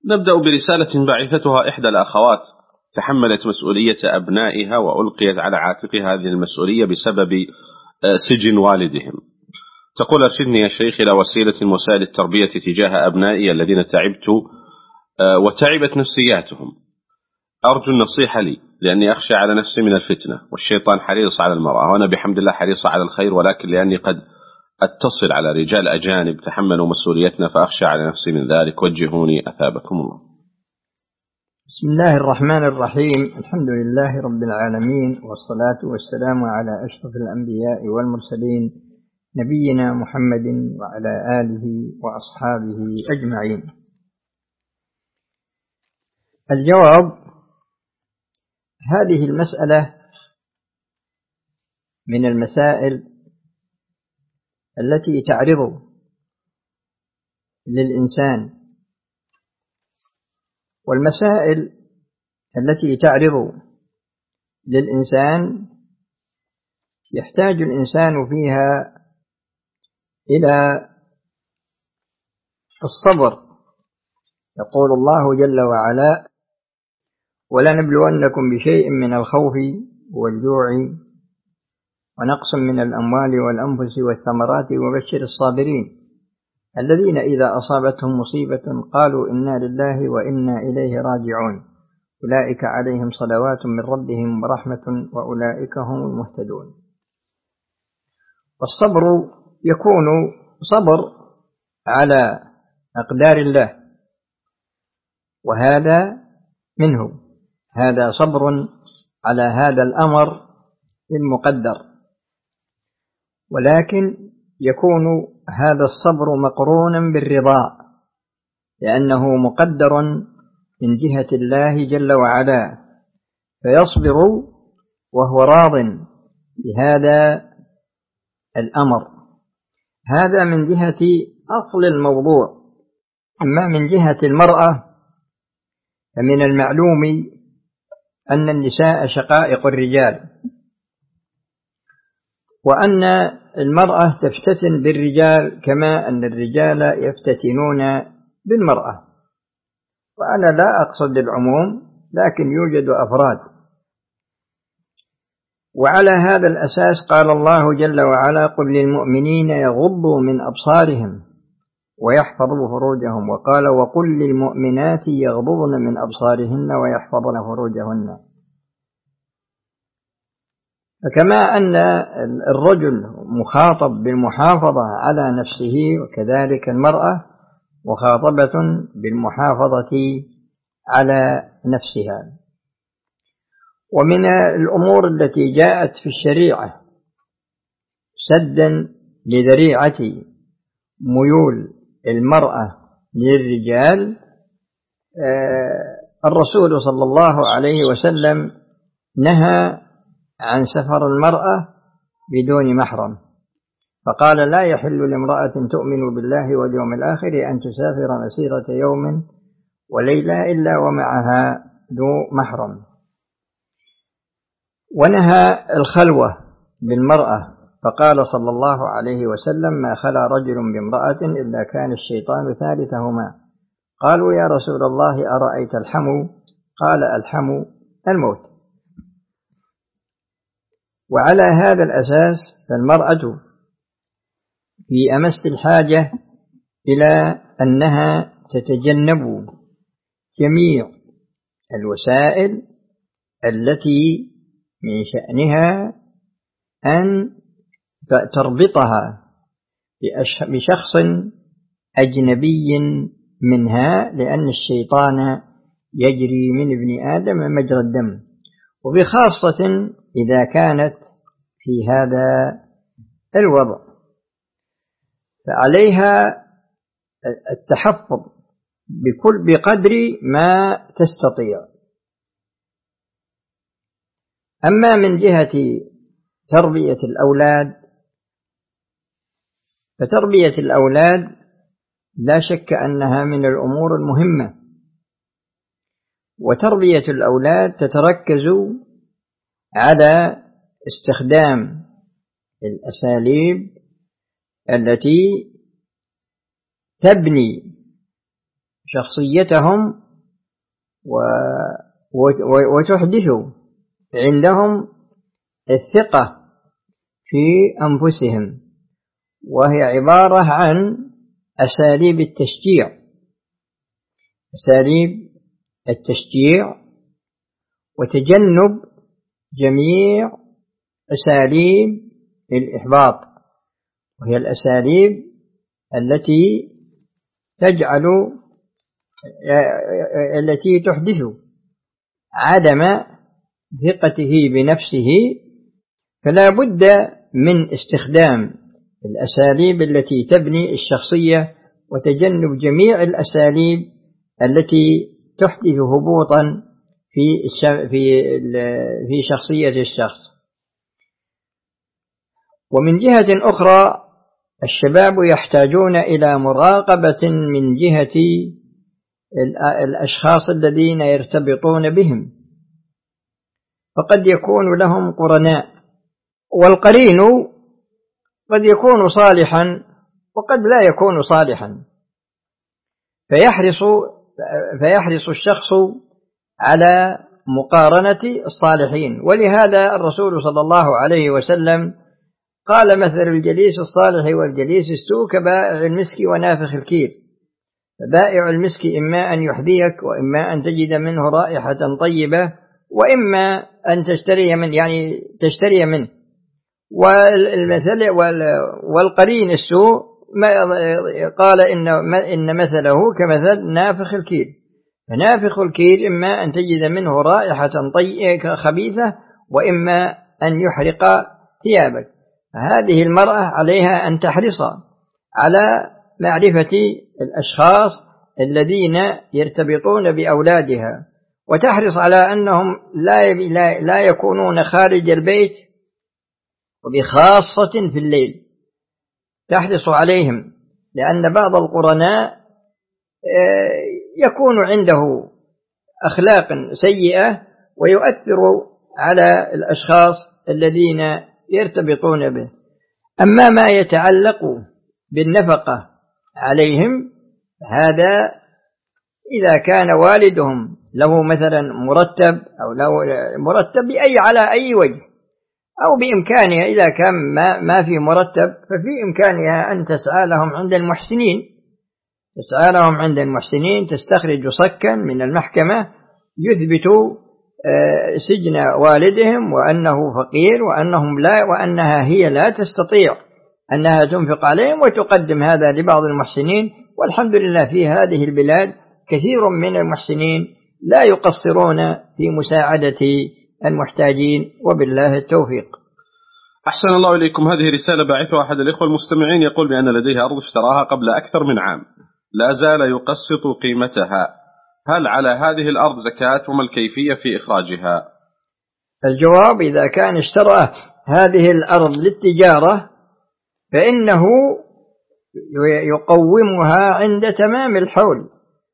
نبدأ برسالة بعثتها إحدى الأخوات تحملت مسؤولية أبنائها وألقيت على عاتقها هذه المسؤولية بسبب سجن والدهم. تقول: أرشدني يا شيخ إلى وسيلة من وسائل التربية تجاه أبنائي الذين تعبت وتعبت نفسياتهم. أرجو النصيحة لي لأني أخشى على نفسي من الفتنة، والشيطان حريص على المرأة، وأنا بحمد الله حريص على الخير، ولكن لأني قد أتصل على رجال أجانب تحملوا مسؤوليتنا فأخشى على نفسي من ذلك، وجهوني أثابكم الله. بسم الله الرحمن الرحيم. الحمد لله رب العالمين، والصلاة والسلام على أشرف الأنبياء والمرسلين نبينا محمد وعلى آله وأصحابه أجمعين. الجواب: هذه المسألة من المسائل التي تعرض للإنسان، والمسائل التي تعرض للإنسان يحتاج الإنسان فيها إلى الصبر. يقول الله جل وعلا: ولنبلونكم بشيء من الخوف والجوع ونقص من الأموال والأنفس والثمرات وبشر الصابرين الذين إذا أصابتهم مصيبة قالوا إنا لله وإنا إليه راجعون أولئك عليهم صلوات من ربهم ورحمة وأولئك هم المهتدون. والصبر يكون صبر على أقدار الله، وهذا منه، هذا صبر على هذا الأمر المقدر، ولكن يكون هذا الصبر مقرونا بالرضا، لأنه مقدر من جهة الله جل وعلا، فيصبر وهو راض بهذا الأمر. هذا من جهة أصل الموضوع. أما من جهة المرأة فمن المعلوم أن النساء شقائق الرجال، وأن المرأة تفتتن بالرجال كما أن الرجال يفتتنون بالمرأة، وأنا لا أقصد العموم، لكن يوجد أفراد. وعلى هذا الأساس قال الله جل وعلا: قل للمؤمنين يغضوا من أبصارهم ويحفظوا فروجهم، وقال: وقل للمؤمنات يغضضن من أبصارهن ويحفظن فروجهن. فكما أن الرجل مخاطب بالمحافظة على نفسه، وكذلك المرأة مخاطبة بالمحافظة على نفسها. ومن الأمور التي جاءت في الشريعة سدا لذريعة ميول المرأة للرجال، الرسول صلى الله عليه وسلم نهى عن سفر المرأة بدون محرم، فقال: لا يحل لامرأة تؤمن بالله واليوم الآخر أن تسافر مسيرة يوم وليلة إلا ومعها ذو محرم. ونهى الخلوة بالمرأة، فقال صلى الله عليه وسلم: ما خلا رجل بامرأة إلا كان الشيطان ثالثهما. قالوا: يا رسول الله أرأيت الحمو؟ قال: الحمو الموت. وعلى هذا الأساس فالمرأة في أمس الحاجة إلى أنها تتجنب جميع الوسائل التي من شأنها أن تربطها بشخص أجنبي منها، لأن الشيطان يجري من ابن آدم مجرى الدم، وبخاصة إذا كانت في هذا الوضع، فعليها التحفظ بقدر ما تستطيع. أما من جهة تربية الأولاد، فتربية الأولاد لا شك أنها من الأمور المهمة، وتربية الأولاد تتركز على استخدام الأساليب التي تبني شخصيتهم وتحدث عندهم الثقة في أنفسهم، وهي عبارة عن أساليب التشجيع وتجنب جميع أساليب الإحباط، وهي الأساليب التي تحدث عدم ثقته بنفسه. فلا بد من استخدام الأساليب التي تبني الشخصية وتجنب جميع الأساليب التي تحدث هبوطا في شخصية الشخص. ومن جهة أخرى الشباب يحتاجون إلى مراقبة من جهة الأشخاص الذين يرتبطون بهم، فقد يكون لهم قرناء، والقرين قد يكون صالحا وقد لا يكون صالحا، فيحرص الشخص على مقارنة الصالحين. ولهذا الرسول صلى الله عليه وسلم قال: مثل الجليس الصالح والجليس السوء كبائع المسك ونافخ الكير. فبائع المسك إما أن يحذيك، وإما أن تجد منه رائحة طيبة، وإما أن تشتري منه. والقرين السوء قال إن مثله كمثل نافخ الكير. فنافخ الكير إما أن تجد منه رائحة خبيثة، وإما أن يحرق ثيابك. هذه المرأة عليها أن تحرص على معرفة الأشخاص الذين يرتبطون بأولادها، وتحرص على أنهم لا يكونون خارج البيت، وبخاصة في الليل تحرص عليهم، لأن بعض القرناء يكون عنده أخلاق سيئة ويؤثر على الأشخاص الذين يرتبطون به. أما ما يتعلق بالنفقة عليهم، هذا إذا كان والدهم له مثلا مرتب أو له مرتب على أي وجه، أو بإمكانها إذا كان ما في مرتب، ففي إمكانها أن تسعى لهم عند المحسنين، تستخرج صكا من المحكمة يثبت سجن والدهم وأنه فقير وأنها هي لا تستطيع أنها تنفق عليهم، وتقدم هذا لبعض المحسنين. والحمد لله في هذه البلاد كثير من المحسنين لا يقصرون في مساعدة المحتاجين، وبالله التوفيق. أحسن الله إليكم. هذه رسالة باعثها أحد الإخوة المستمعين، يقول بأن لديه أرض اشتراها قبل أكثر من عام، لا زال يقسط قيمتها، هل على هذه الأرض زكاة، وما الكيفية في إخراجها؟ الجواب: إذا كان اشترى هذه الأرض للتجارة فإنه يقومها عند تمام الحول،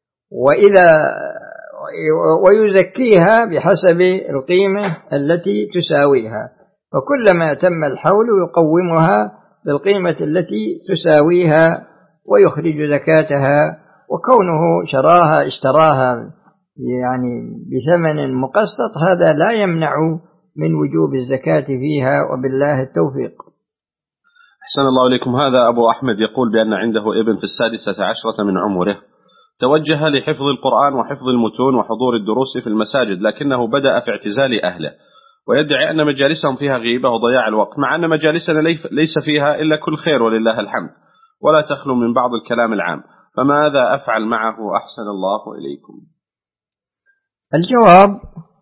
ويزكيها بحسب القيمة التي تساويها، فكلما تم الحول يقومها بالقيمة التي تساويها ويخرج زكاتها. وكونه اشتراها بثمن مقسط، هذا لا يمنع من وجوب الزكاة فيها، وبالله التوفيق. أحسن الله إليكم. هذا أبو أحمد يقول بأن عنده ابن في 16 من عمره، توجه لحفظ القرآن وحفظ المتون وحضور الدروس في المساجد، لكنه بدأ في اعتزال أهله، ويدعي أن مجالسهم فيها غيبة وضياع الوقت، مع أن مجالسنا ليس فيها إلا كل خير ولله الحمد، ولا تخلو من بعض الكلام العام، فماذا أفعل معه؟ أحسن الله إليكم. الجواب: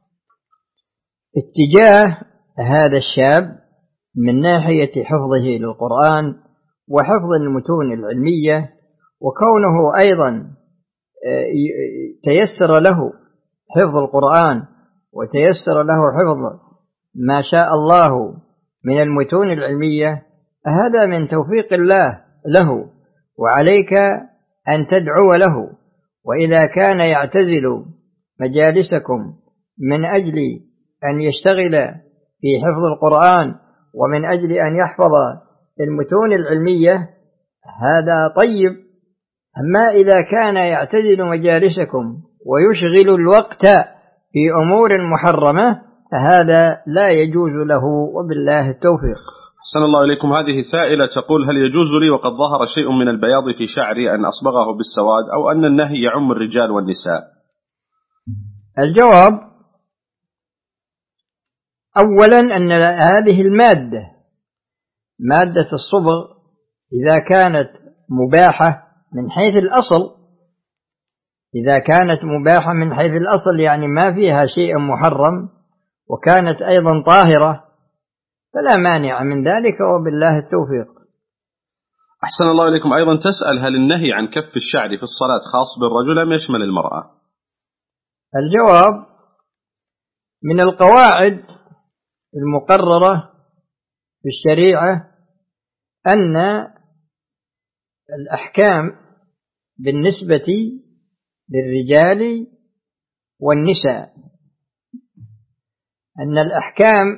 اتجاه هذا الشاب من ناحية حفظه للقرآن وحفظ المتون العلمية، وكونه أيضا تيسر له حفظ القرآن وتيسر له حفظ ما شاء الله من المتون العلمية، هذا من توفيق الله له، وعليك أن تدعو له. وإذا كان يعتزل مجالسكم من أجل أن يشتغل في حفظ القرآن ومن أجل أن يحفظ المتون العلمية، هذا طيب، أما إذا كان يعتزل مجالسكم ويشغل الوقت في أمور محرمة فهذا لا يجوز له، وبالله التوفيق. أحسن الله إليكم. هذه سائلة تقول: هل يجوز لي وقد ظهر شيء من البياض في شعري أن أصبغه بالسواد، أو أن النهي يعم الرجال والنساء؟ الجواب: أولا أن هذه المادة، مادة الصبغ، إذا كانت مباحة من حيث الأصل، إذا كانت مباحة من حيث الأصل يعني ما فيها شيء محرم، وكانت أيضا طاهرة، فلا مانع من ذلك، وبالله التوفيق. أحسن الله إليكم. أيضا تسأل: هل النهي عن كف الشعر في الصلاة خاص بالرجل أم يشمل المرأة؟ الجواب: من القواعد المقررة في الشريعة أن الأحكام بالنسبة للرجال والنساء، أن الأحكام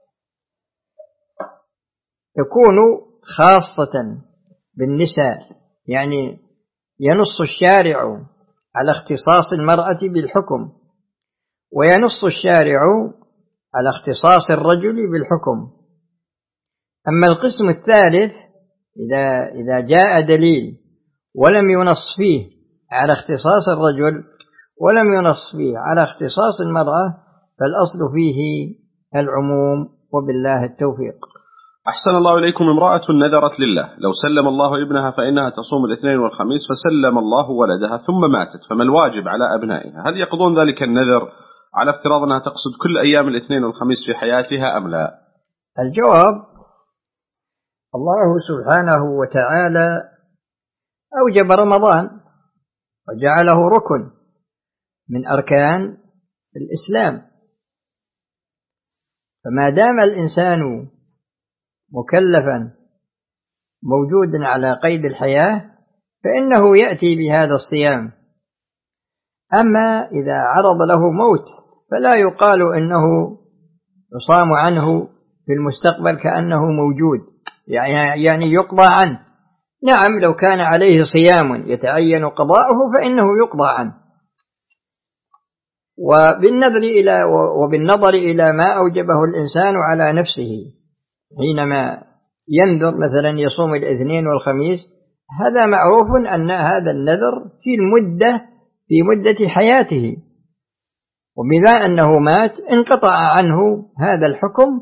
تكون خاصة بالنساء، يعني ينص الشارع على اختصاص المرأة بالحكم، وينص الشارع على اختصاص الرجل بالحكم. أما القسم الثالث إذا جاء دليل ولم ينص فيه على اختصاص الرجل ولم ينص فيه على اختصاص المرأة فالأصل فيه العموم، وبالله التوفيق. أحسن الله إليكم. امرأة نذرت لله لو سلم الله ابنها فإنها تصوم الاثنين والخميس، فسلم الله ولدها ثم ماتت، فما الواجب على أبنائها؟ هل يقضون ذلك النذر على افتراض أنها تقصد كل أيام الاثنين والخميس في حياتها أم لا؟ الجواب: الله سبحانه وتعالى أوجب رمضان وجعله ركن من أركان الإسلام، فما دام الإنسان مكلفا موجودا على قيد الحياة فإنه يأتي بهذا الصيام. أما إذا عرض له موت فلا يقال إنه يصام عنه في المستقبل كأنه موجود، يعني يقضى عنه. نعم، لو كان عليه صيام يتعين قضاؤه فإنه يقضى عنه. وبالنظر إلى ما أوجبه الإنسان على نفسه حينما ينذر مثلا يصوم الاثنين والخميس، هذا معروف أن هذا النذر في مدة حياته، وبذا أنه مات انقطع عنه هذا الحكم،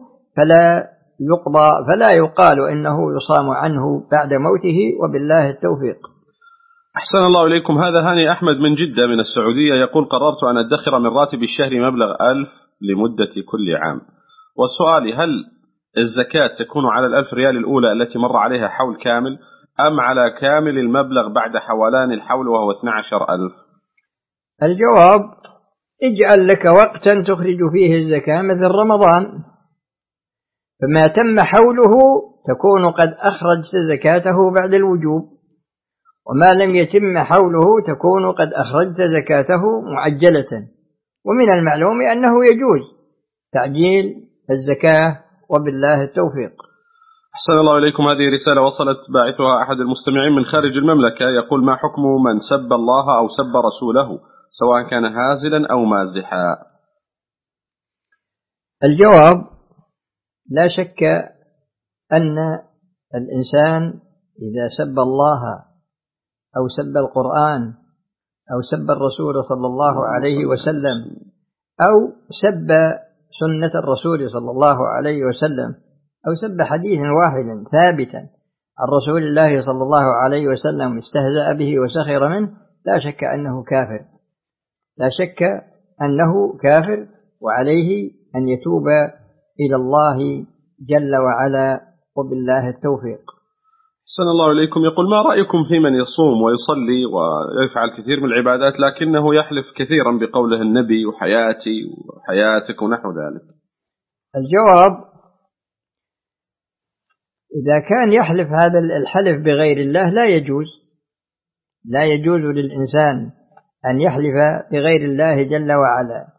فلا يقال إنه يصام عنه بعد موته، وبالله التوفيق. أحسن الله إليكم. هذا هاني أحمد من جدة من السعودية يقول: قررت أن أدخر من راتب الشهري مبلغ 1000 لمدة كل عام، والسؤال: هل الزكاة تكون على 1000 ريال الأولى التي مر عليها حول كامل أم على كامل المبلغ بعد حولان الحول وهو 12,000؟ الجواب: اجعل لك وقتا تخرج فيه الزكاة مثل رمضان، فما تم حوله تكون قد أخرجت زكاته بعد الوجوب، وما لم يتم حوله تكون قد أخرجت زكاته معجلة. ومن المعلوم أنه يجوز تعجيل الزكاة، وبالله التوفيق. أحسن الله إليكم. هذه رسالة وصلت باعثها أحد المستمعين من خارج المملكة، يقول: ما حكم من سب الله أو سب رسوله سواء كان هازلا أو مازحا؟ الجواب: لا شك أن الإنسان إذا سب الله أو سب القرآن أو سب الرسول صلى الله عليه وسلم أو سب سنة الرسول صلى الله عليه وسلم أو سب حديثا واحدا ثابتا عن رسول الله صلى الله عليه وسلم استهزأ به وسخر منه، لا شك أنه كافر، لا شك أنه كافر، وعليه أن يتوب إلى الله جل وعلا، وبالله التوفيق. أحسن الله إليكم. يقول: ما رأيكم في من يصوم ويصلي ويفعل كثير من العبادات لكنه يحلف كثيرا بقوله النبي وحياتي وحياتك ونحو ذلك؟ الجواب: إذا كان يحلف هذا الحلف بغير الله لا يجوز للإنسان أن يحلف بغير الله جل وعلا.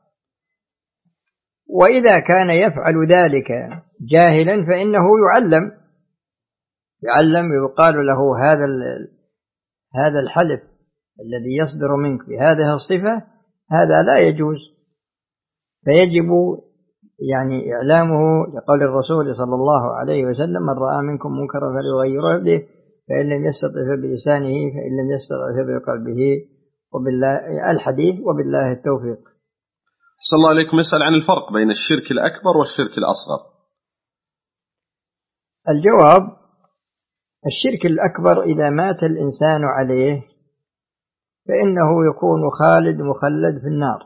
وإذا كان يفعل ذلك جاهلا فإنه يعلم يقال له هذا الحلف الذي يصدر منك بهذه الصفة هذا لا يجوز، فيجب يعني إعلامه لقول الرسول صلى الله عليه وسلم: من رأى منكم منكرا فليغيره بيده، فإن لم يستطع فبلسانه، فإن لم يستطع فبقلبه، وبالله الحديث، وبالله التوفيق. صلى الله عليكم يسأل عن الفرق بين الشرك الأكبر والشرك الأصغر. الجواب: الشرك الأكبر إذا مات الإنسان عليه فإنه يكون خالد مخلد في النار،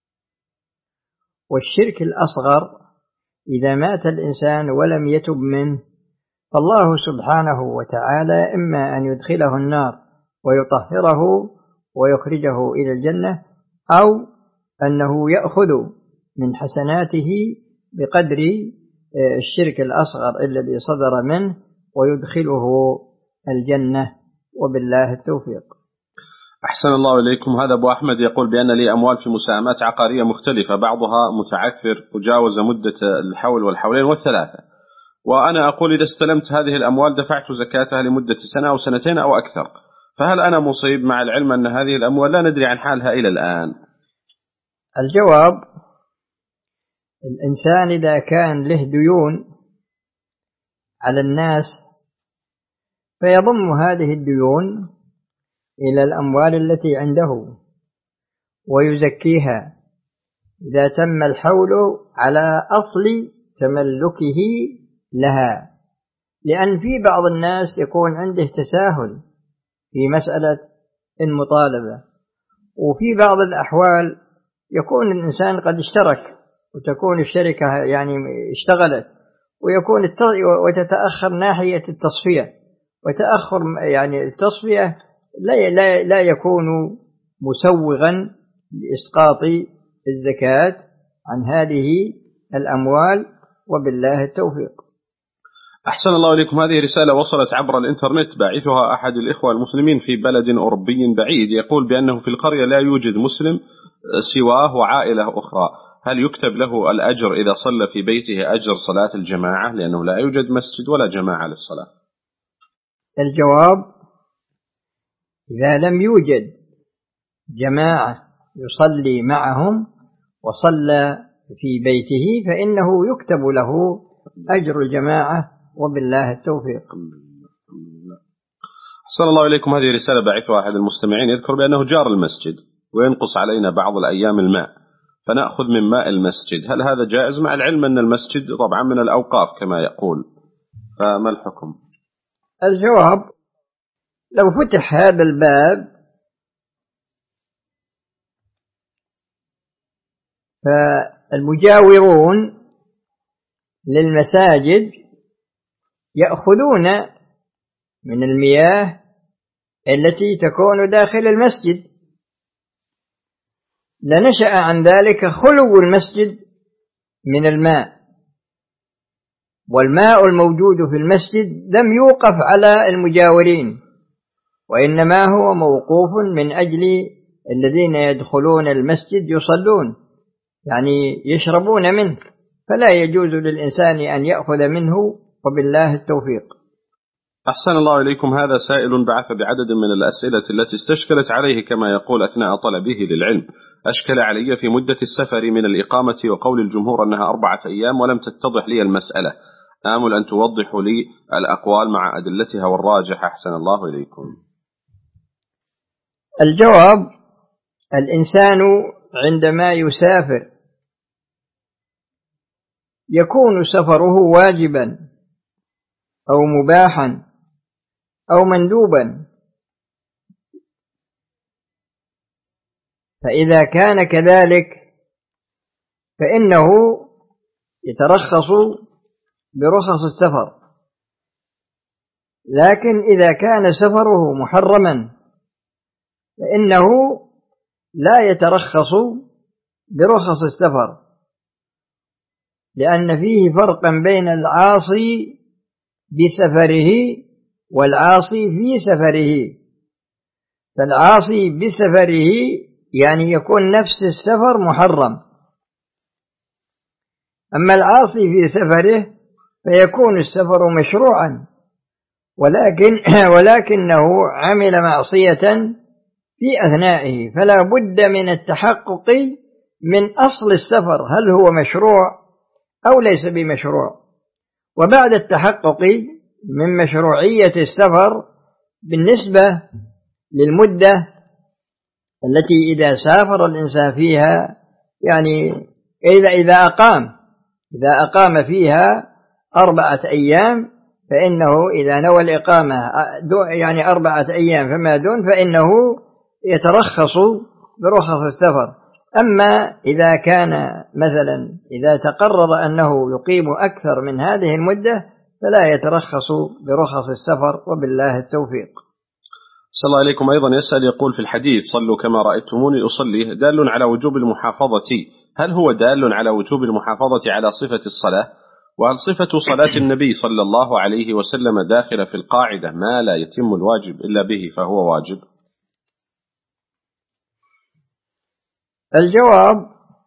والشرك الأصغر إذا مات الإنسان ولم يتب منه فالله سبحانه وتعالى إما أن يدخله النار ويطهره ويخرجه إلى الجنة، أو أنه يأخذ من حسناته بقدر الشرك الأصغر الذي صدر منه ويدخله الجنة، وبالله التوفيق. أحسن الله إليكم. هذا أبو أحمد يقول بأن لي أموال في مساهمات عقارية مختلفة، بعضها متعثر وجاوز مدة الحول والحولين والثلاثة، وأنا أقول إذا استلمت هذه الأموال دفعت زكاتها لمدة سنة أو سنتين أو أكثر، فهل أنا مصيب مع العلم أن هذه الأموال لا ندري عن حالها إلى الآن؟ الجواب: الإنسان إذا كان له ديون على الناس فيضم هذه الديون إلى الأموال التي عنده ويزكيها إذا تم الحول على أصل تملكه لها، لأن في بعض الناس يكون عنده تساهل في مسألة المطالبة، وفي بعض الأحوال يكون الإنسان قد اشترك وتكون الشركة يعني اشتغلت ويكون وتتأخر ناحية التصفية، وتأخر يعني التصفية لا يكون مسوغا لإسقاط الزكاة عن هذه الأموال، وبالله التوفيق. أحسن الله إليكم. هذه رسالة وصلت عبر الإنترنت، باعثها أحد الإخوة المسلمين في بلد أوروبي بعيد، يقول بأنه في القرية لا يوجد مسلم سواه وعائلة أخرى، هل يكتب له الأجر إذا صلى في بيته أجر صلاة الجماعة لأنه لا يوجد مسجد ولا جماعة للصلاة؟ الجواب: إذا لم يوجد جماعة يصلي معهم وصلى في بيته فإنه يكتب له أجر الجماعة، وبالله التوفيق. أحسن الله إليكم. هذه رسالة باعثها أحد المستمعين يذكر بأنه جار المسجد وينقص علينا بعض الأيام الماء، فنأخذ من ماء المسجد، هل هذا جائز مع العلم أن المسجد طبعا من الأوقاف كما يقول، فما الحكم؟ الجواب: لو فتح هذا الباب فالمجاورون للمساجد يأخذون من المياه التي تكون داخل المسجد، لنشأ عن ذلك خلو المسجد من الماء، والماء الموجود في المسجد لم يوقف على المجاورين، وإنما هو موقوف من أجل الذين يدخلون المسجد يصلون، يعني يشربون منه، فلا يجوز للإنسان أن يأخذ منه، وبالله التوفيق. أحسن الله إليكم. هذا سائل بعث بعدد من الأسئلة التي استشكلت عليه كما يقول أثناء طلبه للعلم. أشكل علي في مدة السفر من الإقامة وقول الجمهور أنها 4 أيام ولم تتضح لي المسألة، آمل أن توضحوا لي الأقوال مع أدلتها والراجح. أحسن الله إليكم. الجواب: الإنسان عندما يسافر يكون سفره واجبا أو مباحا أو مندوبا، فإذا كان كذلك فإنه يترخص برخص السفر، لكن إذا كان سفره محرما فإنه لا يترخص برخص السفر، لأن فيه فرقا بين العاصي بسفره والعاصي في سفره. فالعاصي بسفره يعني يكون نفس السفر محرم، أما العاصي في سفره فيكون السفر مشروعا، ولكنه عمل معصية في أثنائه، فلا بد من التحقق من أصل السفر، هل هو مشروع أو ليس بمشروع. وبعد التحقق من مشروعية السفر بالنسبة للمدة التي إذا سافر الإنسان فيها، يعني إذا أقام فيها 4 أيام، فإنه إذا نوى الإقامة يعني 4 أيام فما دون فإنه يترخص برخص السفر. أما إذا كان مثلا إذا تقرر أنه يقيم أكثر من هذه المدة فلا يترخص برخص السفر، وبالله التوفيق. صلى الله عليكم. أيضا يسأل يقول: في الحديث صلوا كما رأيتموني أصلي دال على وجوب المحافظة، هل هو دال على وجوب المحافظة على صفة الصلاة؟ وهل صفة صلاة النبي صلى الله عليه وسلم داخلة في القاعدة ما لا يتم الواجب إلا به فهو واجب؟ الجواب: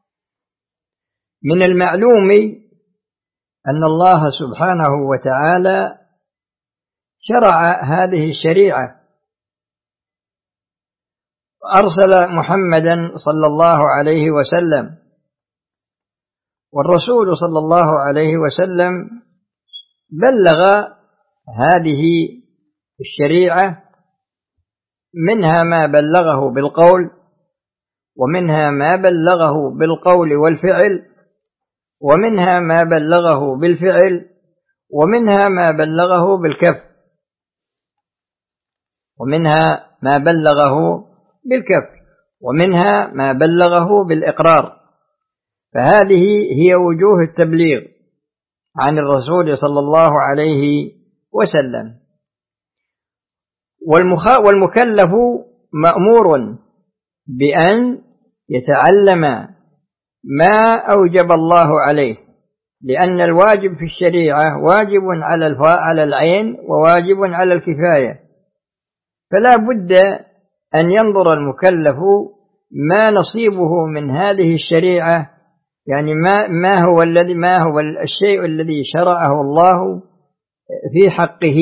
من المعلوم أن الله سبحانه وتعالى شرع هذه الشريعة، أرسل محمدا صلى الله عليه وسلم، والرسول صلى الله عليه وسلم بلغ هذه الشريعة، منها ما بلغه بالقول، ومنها ما بلغه بالقول والفعل، ومنها ما بلغه بالفعل، ومنها ما بلغه بالكف، ومنها ما بلغه بالكف، ومنها ما بلغه بالإقرار. فهذه هي وجوه التبليغ عن الرسول صلى الله عليه وسلم. والمكلف مأمور بأن يتعلم ما أوجب الله عليه، لأن الواجب في الشريعة واجب على العين وواجب على الكفاية، فلا بد أن ينظر المكلف ما نصيبه من هذه الشريعة، يعني ما هو الشيء الذي شرعه الله في حقه،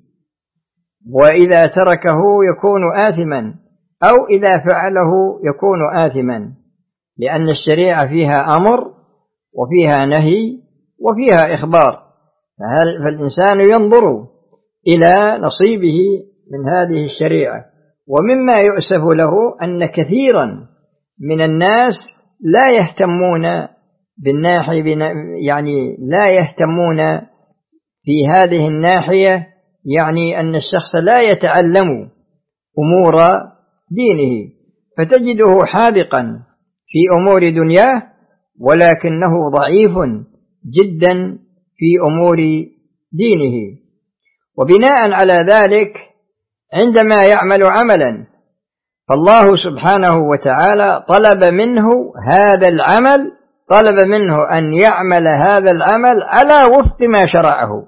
وإذا تركه يكون آثما، أو إذا فعله يكون آثما، لأن الشريعة فيها أمر وفيها نهي وفيها إخبار، فالإنسان ينظر إلى نصيبه من هذه الشريعة. ومما يؤسف له أن كثيرا من الناس لا يهتمون بالناحية، يعني لا يهتمون في هذه الناحية، يعني أن الشخص لا يتعلم أمور دينه، فتجده حاذقا في أمور دنياه ولكنه ضعيف جدا في أمور دينه. وبناء على ذلك عندما يعمل عملا فالله سبحانه وتعالى طلب منه أن يعمل هذا العمل على وفق ما شرعه،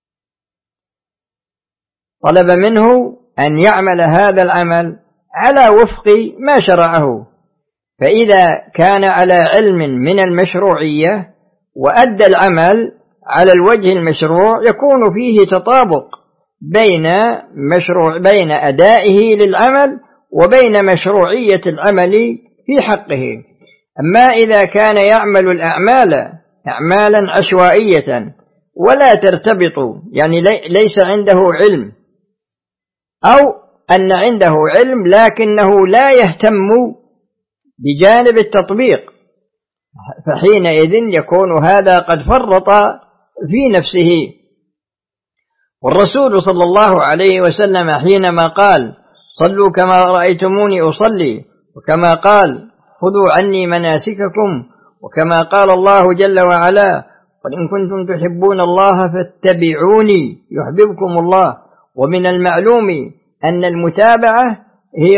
طلب منه أن يعمل هذا العمل على وفق ما شرعه. فإذا كان على علم من المشروعية وأدى العمل على الوجه المشروع يكون فيه تطابق بين أدائه للعمل وبين مشروعية العمل في حقه. أما إذا كان يعمل الأعمال أعمالا عشوائية ولا ترتبط، يعني ليس عنده علم، أو أن عنده علم لكنه لا يهتم بجانب التطبيق، فحينئذ يكون هذا قد فرط في نفسه. والرسول صلى الله عليه وسلم حينما قال: صلوا كما رأيتموني أصلي، وكما قال: خذوا عني مناسككم، وكما قال الله جل وعلا: قل إن كنتم تحبون الله فاتبعوني يحببكم الله. ومن المعلوم أن المتابعة هي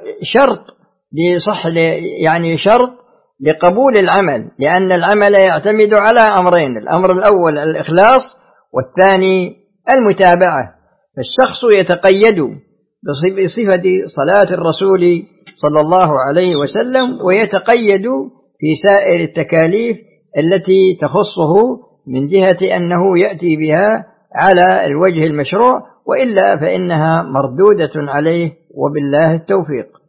شرط لقبول العمل، لأن العمل يعتمد على أمرين: الأمر الأول الإخلاص، والثاني المتابعة. فالشخص يتقيد بصفة صلاة الرسول صلى الله عليه وسلم، ويتقيد في سائر التكاليف التي تخصه من جهة أنه يأتي بها على الوجه المشروع، وإلا فإنها مردودة عليه، وبالله التوفيق.